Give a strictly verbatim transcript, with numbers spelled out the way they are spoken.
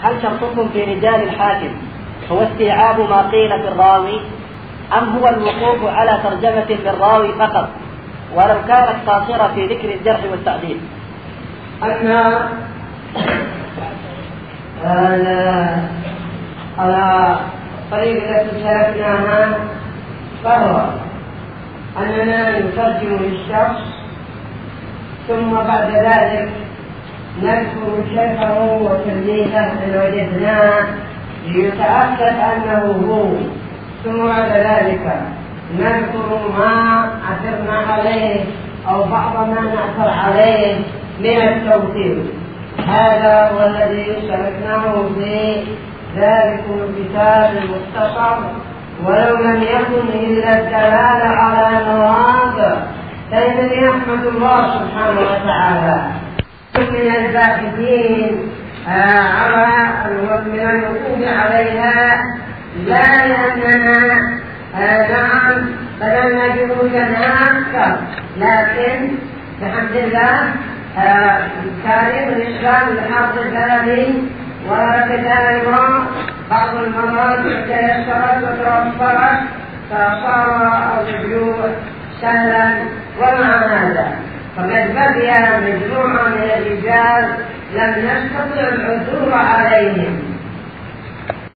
هل شرطكم في رجال الحاكم هو استيعاب ما قيل في الراوي أم هو الوقوف على ترجمة للراوي فقط ولو كانت قاصرة في ذكر الجرح والتعديل؟ أن على طريق التي سلكناها فهو أننا نترجم للشخص ثم بعد ذلك نذكر شيخه وتلميذه إن وجدناه ليتأكد أنه هو، ثم بعد ذلك نذكر ما عثرنا عليه أو بعض ما نعثر عليه من التوثيق. هذا هو الذي سلكناه في ذلك الكتاب المختصر، ولو لم يكن إلا الدلالة على نواقض فإنني أحمد الله سبحانه وتعالى من الباحثين على من الوقوف عليها، لا لأننا نعم بدلنا جهودنا أكثر، لكن بحمد الله تاريخ الإسلام لحافظ الذهبي وكتاب الإمام بعض المرات تيسرت وتوفرت فصار الرجوع سهلا. ومع هذا فقد بقي مجموعة من الرجال لم نستطع العثور عليهم